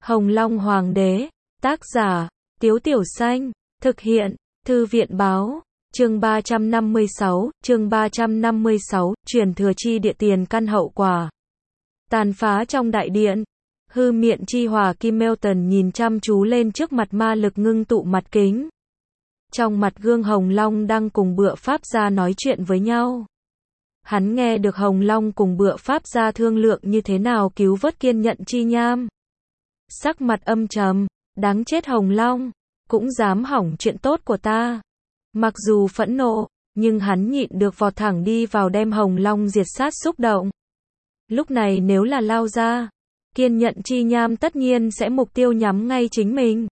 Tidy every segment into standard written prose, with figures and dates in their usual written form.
Hồng Long Hoàng đế, tác giả, Tiếu Tiểu Xanh, thực hiện, Thư viện báo, chương 356, truyền thừa chi địa tiền căn hậu quả. Tàn phá trong đại điện, hư miện chi hòa Kim Melton nhìn chăm chú lên trước mặt ma lực ngưng tụ mặt kính. Trong mặt gương Hồng Long đang cùng Bựa Pháp Gia nói chuyện với nhau. Hắn nghe được Hồng Long cùng Bựa Pháp Gia thương lượng như thế nào cứu vớt Kiên Nhận Chi Nham. Sắc mặt âm trầm, đáng chết Hồng Long, cũng dám hỏng chuyện tốt của ta. Mặc dù phẫn nộ, nhưng hắn nhịn được vọt thẳng đi vào đem Hồng Long diệt sát xúc động. Lúc này nếu là lao ra, Kiên Nhận Chi Nham tất nhiên sẽ mục tiêu nhắm ngay chính mình.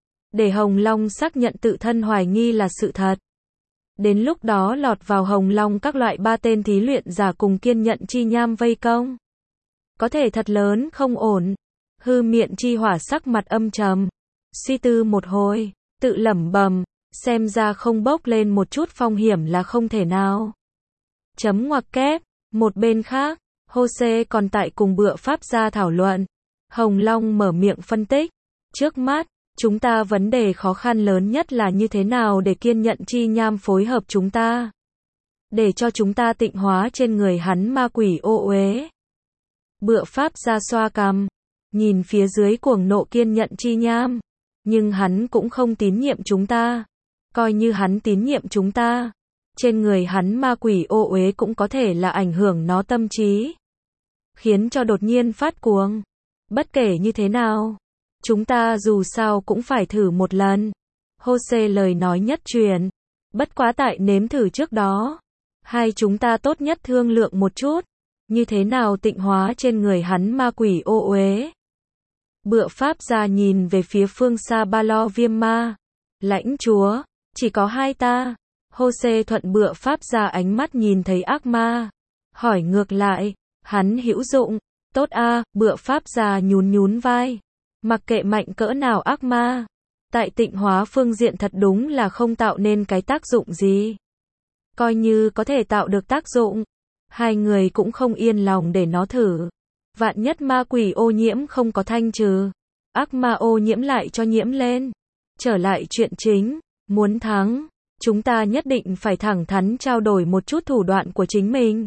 Để Hồng Long xác nhận tự thân hoài nghi là sự thật. Đến lúc đó lọt vào Hồng Long các loại 3 tên thí luyện giả cùng Kiên Nhận Chi Nham vây công. Có thể thật lớn không ổn. Hư miện chi hỏa sắc mặt âm trầm. Suy tư một hồi, tự lẩm bẩm, xem ra không bốc lên một chút phong hiểm là không thể nào. Chấm ngoặc kép, một bên khác, Jose còn tại cùng Bựa Pháp Gia thảo luận. Hồng Long mở miệng phân tích. Trước mắt, chúng ta vấn đề khó khăn lớn nhất là như thế nào để Kiên Nhận Chi Nham phối hợp chúng ta. Để cho chúng ta tịnh hóa trên người hắn ma quỷ ô uế. Bựa Pháp Gia xoa cằm, nhìn phía dưới cuồng nộ Kiên Nhận Chi Nham. Nhưng hắn cũng không tín nhiệm chúng ta. Coi như hắn tín nhiệm chúng ta, trên người hắn ma quỷ ô uế cũng có thể là ảnh hưởng nó tâm trí. Khiến cho đột nhiên phát cuồng. Bất kể như thế nào, chúng ta dù sao cũng phải thử một lần. Jose lời nói nhất truyền. Bất quá tại nếm thử trước đó, hai chúng ta tốt nhất thương lượng một chút. Như thế nào tịnh hóa trên người hắn ma quỷ ô uế. Bựa Pháp Gia nhìn về phía phương xa Ba Lo Viêm Ma. Lãnh chúa, chỉ có hai ta. Jose thuận Bựa Pháp Gia ánh mắt nhìn thấy ác ma. Hỏi ngược lại, hắn hữu dụng. Tốt a, Bựa Pháp Gia nhún vai. Mặc kệ mạnh cỡ nào ác ma, tại tịnh hóa phương diện thật đúng là không tạo nên cái tác dụng gì. Coi như có thể tạo được tác dụng, hai người cũng không yên lòng để nó thử. Vạn nhất ma quỷ ô nhiễm không có thanh trừ, ác ma ô nhiễm lại cho nhiễm lên. Trở lại chuyện chính, muốn thắng, chúng ta nhất định phải thẳng thắn trao đổi một chút thủ đoạn của chính mình.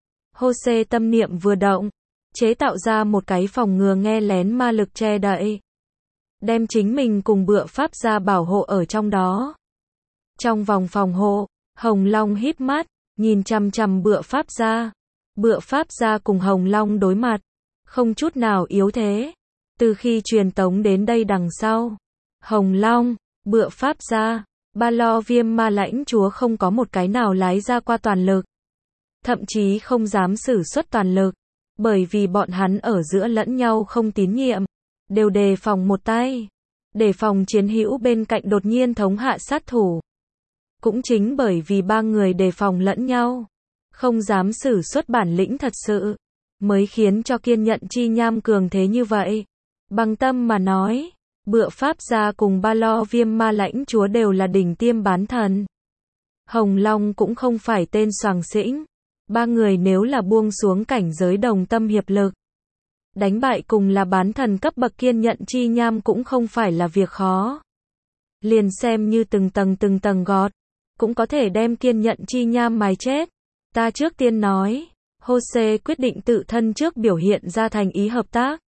Jose tâm niệm vừa động, chế tạo ra một cái phòng ngừa nghe lén ma lực che đậy. Đem chính mình cùng Bựa Pháp Gia bảo hộ ở trong đó. Trong vòng phòng hộ, Hồng Long híp mắt, nhìn chằm chằm Bựa Pháp Gia. Bựa Pháp Gia cùng Hồng Long đối mặt, không chút nào yếu thế. Từ khi truyền tống đến đây đằng sau, Hồng Long, Bựa Pháp Gia, Ba Lo Viêm Ma lãnh chúa không có một cái nào lái ra qua toàn lực. Thậm chí không dám sử xuất toàn lực. Bởi vì bọn hắn ở giữa lẫn nhau không tín nhiệm, đều đề phòng một tay, đề phòng chiến hữu bên cạnh đột nhiên thống hạ sát thủ. Cũng chính bởi vì ba người đề phòng lẫn nhau, không dám sử xuất bản lĩnh thật sự, mới khiến cho Kiên Nhận Chi Nham cường thế như vậy. Bằng tâm mà nói, Bựa Pháp Gia cùng Ba Lo Viêm Ma lãnh chúa đều là đỉnh tiêm bán thần. Hồng Long cũng không phải tên soàng xĩnh. Ba người nếu là buông xuống cảnh giới đồng tâm hiệp lực, đánh bại cùng là bán thần cấp bậc Kiên Nhận Chi Nham cũng không phải là việc khó. Liền xem như từng tầng gọt, cũng có thể đem Kiên Nhận Chi Nham mài chết. Ta trước tiên nói, Jose quyết định tự thân trước biểu hiện ra thành ý hợp tác.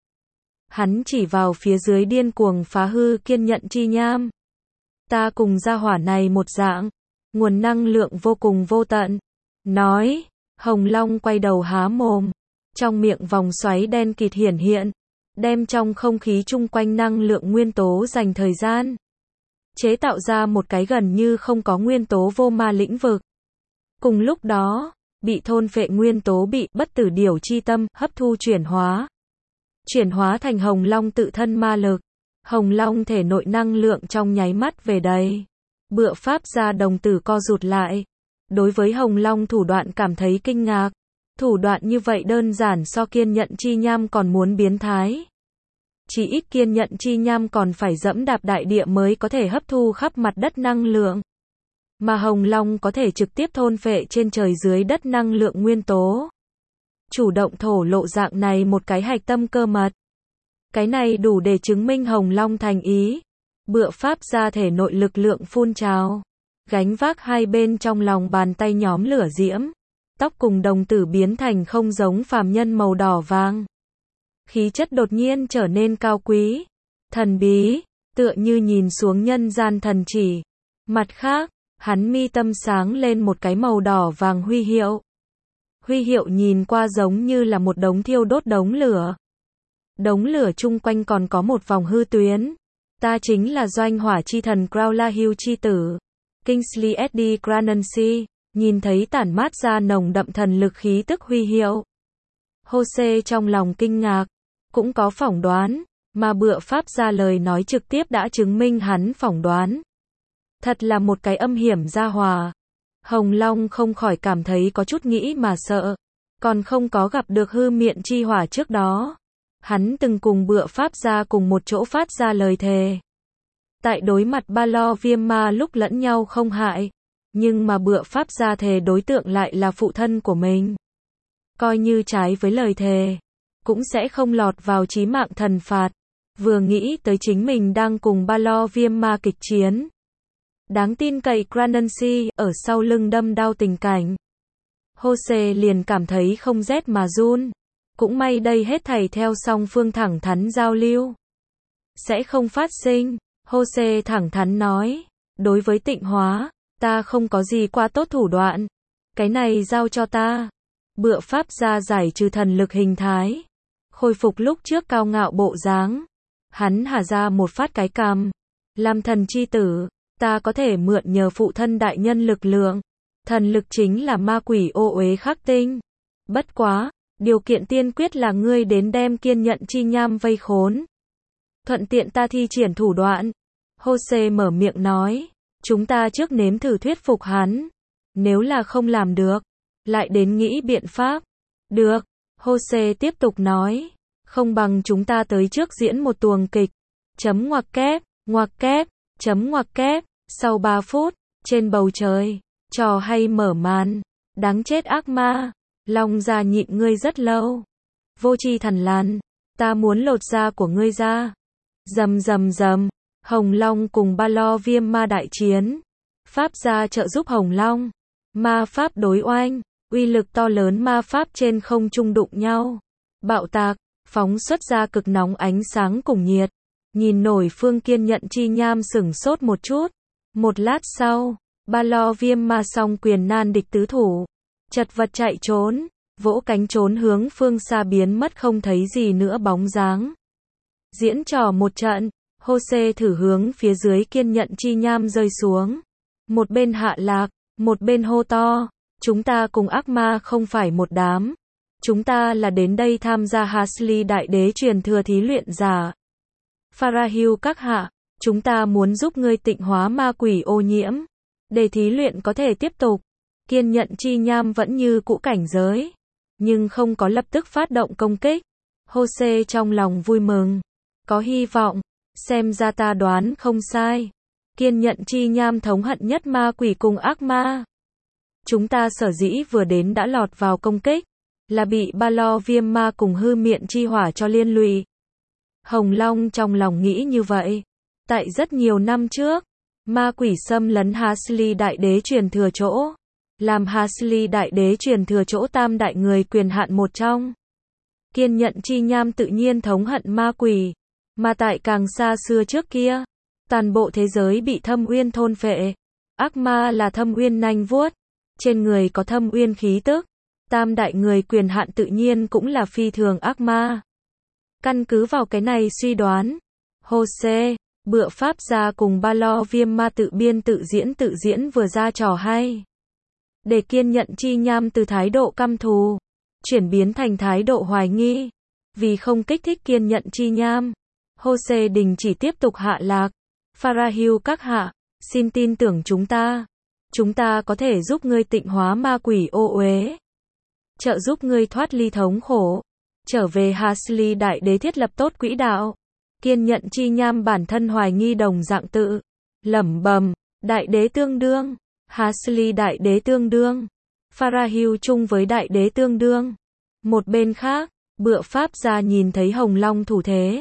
Hắn chỉ vào phía dưới điên cuồng phá hư Kiên Nhận Chi Nham. Ta cùng gia hỏa này một dạng, nguồn năng lượng vô cùng vô tận. Nói. Hồng Long quay đầu há mồm, trong miệng vòng xoáy đen kịt hiển hiện, đem trong không khí chung quanh năng lượng nguyên tố dành thời gian, chế tạo ra một cái gần như không có nguyên tố vô ma lĩnh vực. Cùng lúc đó, bị thôn phệ nguyên tố bị bất tử điểu chi tâm hấp thu chuyển hóa thành Hồng Long tự thân ma lực. Hồng Long thể nội năng lượng trong nháy mắt về đầy. Bựa Pháp Gia đồng tử co rụt lại. Đối với Hồng Long thủ đoạn cảm thấy kinh ngạc. Thủ đoạn như vậy đơn giản so Kiên Nhận Chi Nham còn muốn biến thái. Chỉ ít Kiên Nhận Chi Nham còn phải dẫm đạp đại địa mới có thể hấp thu khắp mặt đất năng lượng. Mà Hồng Long có thể trực tiếp thôn phệ trên trời dưới đất năng lượng nguyên tố. Chủ động thổ lộ dạng này một cái hạch tâm cơ mật. Cái này đủ để chứng minh Hồng Long thành ý. Bựa pháp ra thể nội lực lượng phun trào. Gánh vác hai bên trong lòng bàn tay nhóm lửa diễm. Tóc cùng đồng tử biến thành không giống phàm nhân màu đỏ vàng. Khí chất đột nhiên trở nên cao quý, thần bí, tựa như nhìn xuống nhân gian thần chỉ. Mặt khác, hắn mi tâm sáng lên một cái màu đỏ vàng huy hiệu. Huy hiệu nhìn qua giống như là một đống thiêu đốt đống lửa. Đống lửa chung quanh còn có một vòng hư tuyến. Ta chính là doanh hỏa chi thần Crowla chi tử. Kingsley S.D. Granancy, nhìn thấy tản mát ra nồng đậm thần lực khí tức huy hiệu. Jose trong lòng kinh ngạc, cũng có phỏng đoán, mà bựa pháp ra lời nói trực tiếp đã chứng minh hắn phỏng đoán. Thật là một cái âm hiểm gia hòa. Hồng Long không khỏi cảm thấy có chút nghĩ mà sợ, còn không có gặp được hư miện chi hỏa trước đó. Hắn từng cùng bựa pháp ra cùng một chỗ phát ra lời thề. Tại đối mặt ba lo viêm ma lúc lẫn nhau không hại, nhưng mà bựa pháp ra thề đối tượng lại là phụ thân của mình. Coi như trái với lời thề, cũng sẽ không lọt vào chí mạng thần phạt. Vừa nghĩ tới chính mình đang cùng ba lo viêm ma kịch chiến. Đáng tin cậy Granancy ở sau lưng đâm đau tình cảnh. Jose liền cảm thấy không rét mà run. Cũng may đây hết thảy theo song phương thẳng thắn giao lưu. Sẽ không phát sinh. Jose thẳng thắn nói. Đối với tịnh hóa, ta không có gì quá tốt thủ đoạn. Cái này giao cho ta. Bựa pháp ra giải trừ thần lực hình thái. Khôi phục lúc trước cao ngạo bộ dáng. Hắn hả ra một phát cái cằm. Làm thần chi tử, ta có thể mượn nhờ phụ thân đại nhân lực lượng. Thần lực chính là ma quỷ ô uế khắc tinh. Bất quá, điều kiện tiên quyết là ngươi đến đem kiên nhận chi nham vây khốn. Thuận tiện ta thi triển thủ đoạn. Jose mở miệng nói. Chúng ta trước nếm thử thuyết phục hắn. Nếu là không làm được, lại đến nghĩ biện pháp. Được. Jose tiếp tục nói. Không bằng chúng ta tới trước diễn một tuồng kịch. Chấm ngoặc kép, chấm ngoặc kép. Sau 3 phút, trên bầu trời, trò hay mở màn. Đáng chết ác ma. Long già nhịn ngươi rất lâu. Vô tri thần lan. Ta muốn lột da của ngươi ra. Rầm rầm rầm. Hồng Long cùng ba lo viêm ma đại chiến. Pháp gia trợ giúp Hồng Long. Ma pháp đối oanh. Uy lực to lớn ma pháp trên không trung đụng nhau. Bạo tạc, phóng xuất ra cực nóng ánh sáng cùng nhiệt. Nhìn nổi phương kiên nhận chi nham sửng sốt một chút. Một lát sau, ba lo viêm ma song quyền nan địch tứ thủ. Chật vật chạy trốn, vỗ cánh trốn hướng phương xa biến mất không thấy gì nữa bóng dáng. Diễn trò một trận, Jose thử hướng phía dưới kiên nhận chi nham rơi xuống. Một bên hạ lạc, một bên hô to. Chúng ta cùng ác ma không phải một đám. Chúng ta là đến đây tham gia Hasli đại đế truyền thừa thí luyện giả. Farahil các hạ, chúng ta muốn giúp ngươi tịnh hóa ma quỷ ô nhiễm. Để thí luyện có thể tiếp tục. Kiên nhận chi nham vẫn như cũ cảnh giới. Nhưng không có lập tức phát động công kích. Jose trong lòng vui mừng. Có hy vọng. Xem ra ta đoán không sai. Kiên nhận chi nham thống hận nhất ma quỷ cùng ác ma. Chúng ta sở dĩ vừa đến đã lọt vào công kích. Là bị ba lo viêm ma cùng hư miện chi hỏa cho liên lụy. Hồng Long trong lòng nghĩ như vậy. Tại rất nhiều năm trước, ma quỷ xâm lấn Hasli đại đế truyền thừa chỗ. Làm Hasli đại đế truyền thừa chỗ tam đại người quyền hạn một trong. Kiên nhận chi nham tự nhiên thống hận ma quỷ. Mà tại càng xa xưa trước kia, toàn bộ thế giới bị thâm uyên thôn phệ. Ác ma là thâm uyên nanh vuốt. Trên người có thâm uyên khí tức. Tam đại người quyền hạn tự nhiên cũng là phi thường ác ma. Căn cứ vào cái này suy đoán, Jose, bựa pháp gia cùng ba lo viêm ma tự biên tự diễn vừa ra trò hay. Để kiên nhận chi nham từ thái độ căm thù, chuyển biến thành thái độ hoài nghi. Vì không kích thích kiên nhận chi nham, Jose đình chỉ tiếp tục hạ lạc. Farahil các hạ, xin tin tưởng chúng ta. Chúng ta có thể giúp ngươi tịnh hóa ma quỷ ô uế. Trợ giúp ngươi thoát ly thống khổ. Trở về Hasli đại đế thiết lập tốt quỹ đạo. Kiên nhận chi nham bản thân hoài nghi đồng dạng tự. Lẩm bẩm, đại đế tương đương. Hasli đại đế tương đương. Farahil chung với đại đế tương đương. Một bên khác, bựa pháp gia nhìn thấy Hồng Long thủ thế.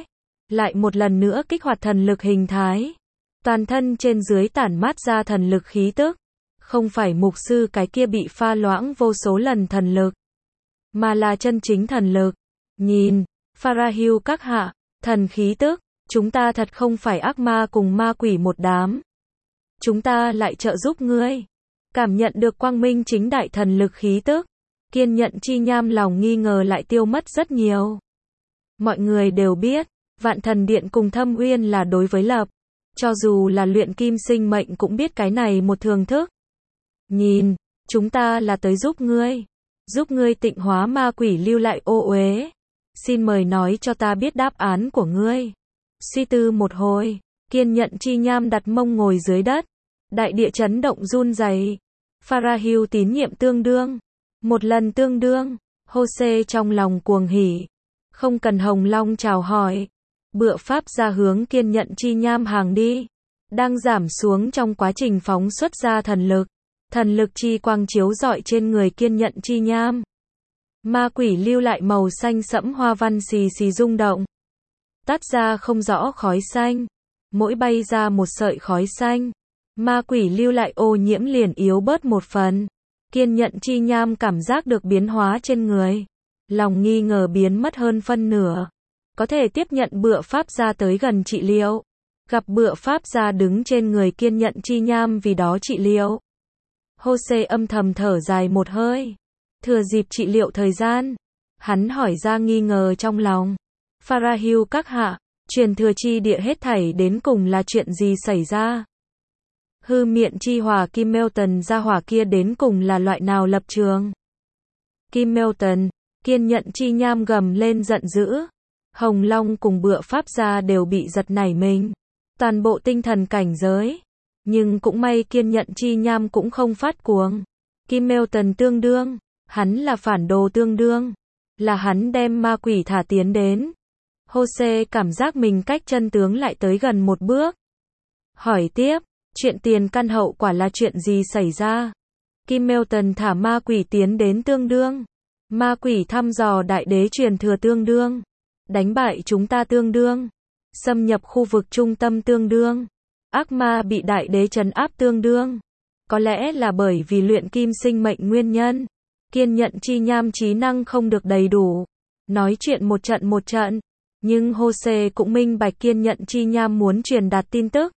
lại một lần nữa kích hoạt thần lực hình thái. Toàn thân trên dưới tản mát ra thần lực khí tức. Không phải mục sư cái kia bị pha loãng vô số lần thần lực, mà là chân chính thần lực. Nhìn, Farahil các hạ, thần khí tức, chúng ta thật không phải ác ma cùng ma quỷ một đám. Chúng ta lại trợ giúp ngươi. Cảm nhận được quang minh chính đại thần lực khí tức, Kiên Nhận Chi Nham lòng nghi ngờ lại tiêu mất rất nhiều. Mọi người đều biết, Vạn Thần Điện cùng Thâm Uyên là đối với lập. Cho dù là luyện kim sinh mệnh cũng biết cái này một thường thức. Nhìn, chúng ta là tới giúp ngươi tịnh hóa ma quỷ lưu lại ô uế. Xin mời nói cho ta biết đáp án của ngươi. Suy tư một hồi, Kiên Nhận Chi Nham đặt mông ngồi dưới đất. Đại địa chấn động run rẩy. Farahil tín nhiệm tương đương. Một lần tương đương, Jose trong lòng cuồng hỉ. Không cần Hồng Long chào hỏi. Bựa pháp ra hướng Kiên Nhận Chi Nham hàng đi. Đang giảm xuống trong quá trình phóng xuất ra thần lực. Thần lực chi quang chiếu rọi trên người Kiên Nhận Chi Nham. Ma quỷ lưu lại màu xanh sẫm hoa văn xì xì rung động. Tát ra không rõ khói xanh. Mỗi bay ra một sợi khói xanh. Ma quỷ lưu lại ô nhiễm liền yếu bớt một phần. Kiên Nhận Chi Nham cảm giác được biến hóa trên người. Lòng nghi ngờ biến mất hơn phân nửa. Có thể tiếp nhận bựa pháp ra tới gần trị liệu. Gặp bựa pháp ra đứng trên người Kiên Nhận Chi Nham vì đó trị liệu. Jose âm thầm thở dài một hơi. Thừa dịp trị liệu thời gian, hắn hỏi ra nghi ngờ trong lòng. Farahil các hạ, truyền thừa chi địa hết thảy đến cùng là chuyện gì xảy ra? Hư miệng chi hỏa Kim Melton gia hỏa kia đến cùng là loại nào lập trường? Kim Melton, Kiên Nhận Chi Nham gầm lên giận dữ. Hồng Long cùng bựa pháp gia đều bị giật nảy mình. Toàn bộ tinh thần cảnh giới. Nhưng cũng may Kiên Nhận Chi Nham cũng không phát cuồng. Kim Melton tương đương. Hắn là phản đồ tương đương. Là hắn đem ma quỷ thả tiến đến. Jose cảm giác mình cách chân tướng lại tới gần một bước. Hỏi tiếp, chuyện tiền căn hậu quả là chuyện gì xảy ra? Kim Melton thả ma quỷ tiến đến tương đương. Ma quỷ thăm dò đại đế truyền thừa tương đương. Đánh bại chúng ta tương đương. Xâm nhập khu vực trung tâm tương đương. Ác ma bị đại đế trấn áp tương đương. Có lẽ là bởi vì luyện kim sinh mệnh nguyên nhân. Kiên Nhận Chi Nham trí năng không được đầy đủ. Nói chuyện một trận. Nhưng Jose cũng minh bạch Kiên Nhận Chi Nham muốn truyền đạt tin tức.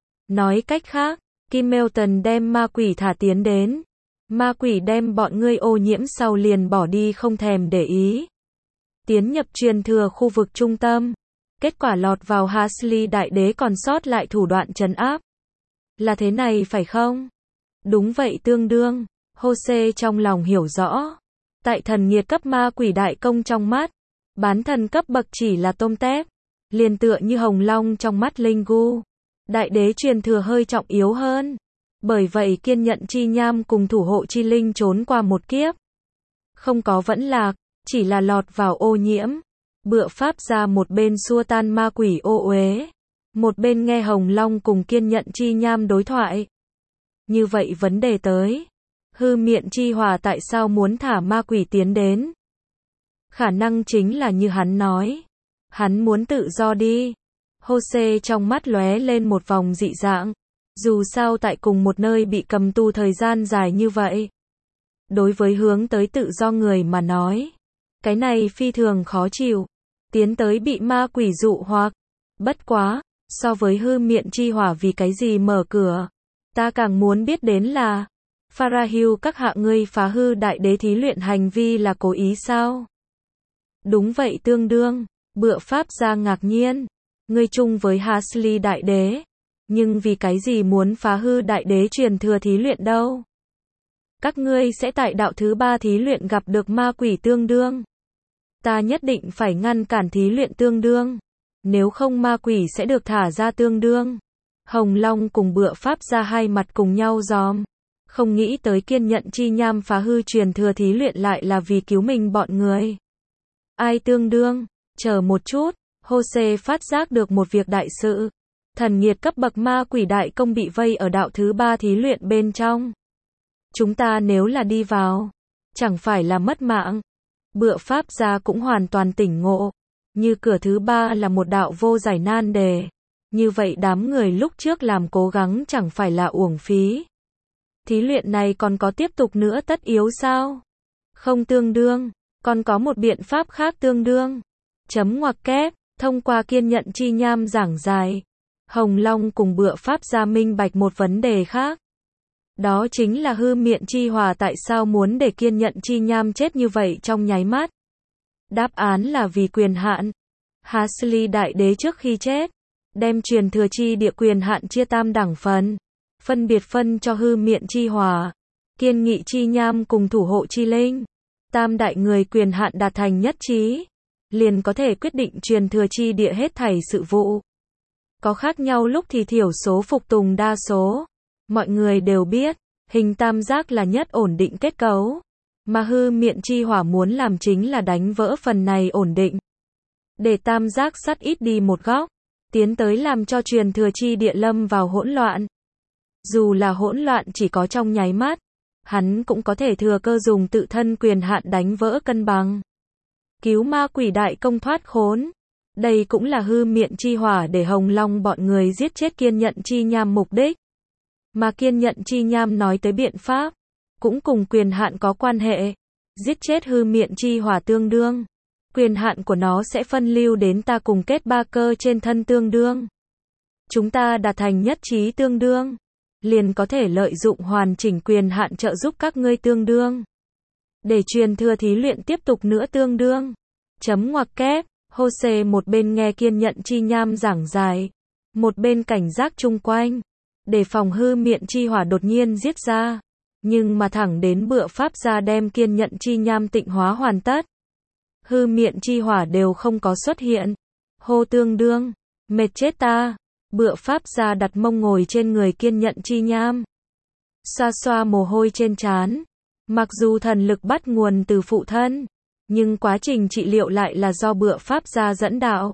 Nói cách khác, Kim Melton đem ma quỷ thả tiến đến. Ma quỷ đem bọn ngươi ô nhiễm sau liền bỏ đi không thèm để ý. Tiến nhập truyền thừa khu vực trung tâm. Kết quả lọt vào Hasley đại đế còn sót lại thủ đoạn trấn áp. Là thế này phải không? Đúng vậy tương đương. Jose trong lòng hiểu rõ. Tại thần nghiệt cấp ma quỷ đại công trong mắt. Bán thần cấp bậc chỉ là tôm tép. Liền tựa như Hồng Long trong mắt Linh Gu. Đại đế truyền thừa hơi trọng yếu hơn. Bởi vậy Kiên Nhận Chi Nham cùng thủ hộ chi linh trốn qua một kiếp. Không có vẫn lạc, chỉ là lọt vào ô nhiễm. Bựa pháp ra một bên xua tan ma quỷ ô uế. Một bên nghe Hồng Long cùng Kiên Nhận Chi Nham đối thoại. Như vậy vấn đề tới. Hư miệng chi hỏa tại sao muốn thả ma quỷ tiến đến? Khả năng chính là như hắn nói. Hắn muốn tự do đi. Jose trong mắt lóe lên một vòng dị dạng. Dù sao tại cùng một nơi bị cầm tù thời gian dài như vậy. Đối với hướng tới tự do người mà nói. Cái này phi thường khó chịu. Tiến tới bị ma quỷ dụ hoặc. Bất quá, so với hư miệng chi hỏa vì cái gì mở cửa. Ta càng muốn biết đến là. Farahil các hạ ngươi phá hư đại đế thí luyện hành vi là cố ý sao? Đúng vậy tương đương. Bựa pháp ra ngạc nhiên. Ngươi chung với Hasley đại đế. Nhưng vì cái gì muốn phá hư đại đế truyền thừa thí luyện đâu? Các ngươi sẽ tại đạo thứ 3 thí luyện gặp được ma quỷ tương đương. Ta nhất định phải ngăn cản thí luyện tương đương. Nếu không ma quỷ sẽ được thả ra tương đương. Hồng Long cùng bựa pháp ra hai mặt cùng nhau giòm. Không nghĩ tới Kiên Nhận Chi Nham phá hư truyền thừa thí luyện lại là vì cứu mình bọn người. Ai tương đương? Chờ một chút. Jose phát giác được một việc đại sự. Thần nghiệt cấp bậc ma quỷ đại công bị vây ở đạo thứ 3 thí luyện bên trong. Chúng ta nếu là đi vào, chẳng phải là mất mạng. Bựa pháp gia cũng hoàn toàn tỉnh ngộ. Như cửa thứ ba là một đạo vô giải nan đề. Như vậy đám người lúc trước làm cố gắng chẳng phải là uổng phí. Thí luyện này còn có tiếp tục nữa tất yếu sao? Không tương đương, còn có một biện pháp khác tương đương. Chấm ngoặc kép, thông qua kiên nhẫn chi nham giảng giải, Hồng Long cùng Bựa Pháp gia minh bạch một vấn đề khác. Đó chính là hư miện chi hòa tại sao muốn để kiên nhẫn chi nham chết như vậy trong nháy mắt. Đáp án là vì quyền hạn. Hasli đại đế trước khi chết, đem truyền thừa chi địa quyền hạn chia tam đẳng phần. Phân biệt phân cho hư miện chi hòa, kiên nghị chi nham cùng thủ hộ chi linh. Tam đại người quyền hạn đạt thành nhất trí, liền có thể quyết định truyền thừa chi địa hết thảy sự vụ. Có khác nhau lúc thì thiểu số phục tùng đa số. Mọi người đều biết, hình tam giác là nhất ổn định kết cấu. Mà hư miện chi hỏa muốn làm chính là đánh vỡ phần này ổn định. Để tam giác sắt ít đi một góc, tiến tới làm cho truyền thừa chi địa lâm vào hỗn loạn. Dù là hỗn loạn chỉ có trong nháy mắt, hắn cũng có thể thừa cơ dùng tự thân quyền hạn đánh vỡ cân bằng. Cứu ma quỷ đại công thoát khốn. Đây cũng là hư miện chi hỏa để Hồng Long bọn người giết chết kiên nhẫn chi nham mục đích. Mà kiên nhẫn chi nham nói tới biện pháp, cũng cùng quyền hạn có quan hệ. Giết chết hư miện chi hỏa tương đương. Quyền hạn của nó sẽ phân lưu đến ta cùng kết ba cơ trên thân tương đương. Chúng ta đạt thành nhất trí tương đương, liền có thể lợi dụng hoàn chỉnh quyền hạn trợ giúp các ngươi tương đương. Để truyền thừa thí luyện tiếp tục nữa tương đương. Chấm ngoặc kép, Hose một bên nghe kiên nhẫn chi nham giảng giải, một bên cảnh giác chung quanh, để phòng hư miện chi hỏa đột nhiên giết ra. Nhưng mà thẳng đến Bựa Pháp gia đem kiên nhẫn chi nham tịnh hóa hoàn tất, hư miện chi hỏa đều không có xuất hiện. Hô tương đương, mệt chết ta. Bựa Pháp gia đặt mông ngồi trên người kiên nhẫn chi nham, xoa xoa mồ hôi trên trán. Mặc dù thần lực bắt nguồn từ phụ thân, nhưng quá trình trị liệu lại là do Bựa Pháp gia dẫn đạo.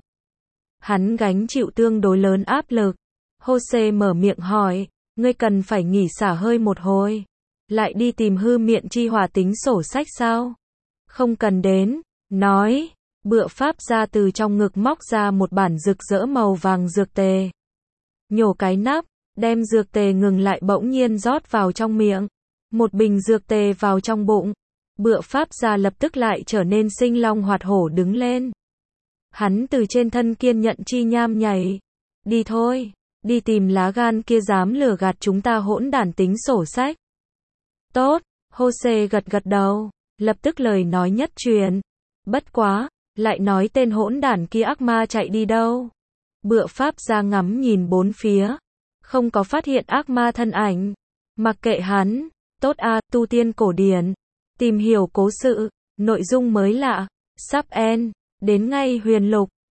Hắn gánh chịu tương đối lớn áp lực. Hose mở miệng hỏi, ngươi cần phải nghỉ xả hơi một hồi, lại đi tìm hư miện chi hỏa tính sổ sách sao? Không cần đến, nói. Bựa Pháp gia từ trong ngực móc ra một bản rực rỡ màu vàng dược tề. Nhổ cái nắp, đem dược tề ngừng lại bỗng nhiên rót vào trong miệng. Một bình dược tề vào trong bụng. Bựa Pháp gia lập tức lại trở nên sinh long hoạt hổ đứng lên. Hắn từ trên thân kiên nhẫn chi nham nhảy. Đi thôi, đi tìm lá gan kia dám lừa gạt chúng ta hỗn đản tính sổ sách. Tốt, Hose gật gật đầu, lập tức lời nói nhất truyền. Bất quá, lại nói tên hỗn đản kia ác ma chạy đi đâu? Bựa Pháp gia ngắm nhìn bốn phía, không có phát hiện ác ma thân ảnh. Mặc kệ hắn, tốt a, tu tiên cổ điển, tìm hiểu cố sự, nội dung mới lạ, sắp end, đến ngay huyền lục.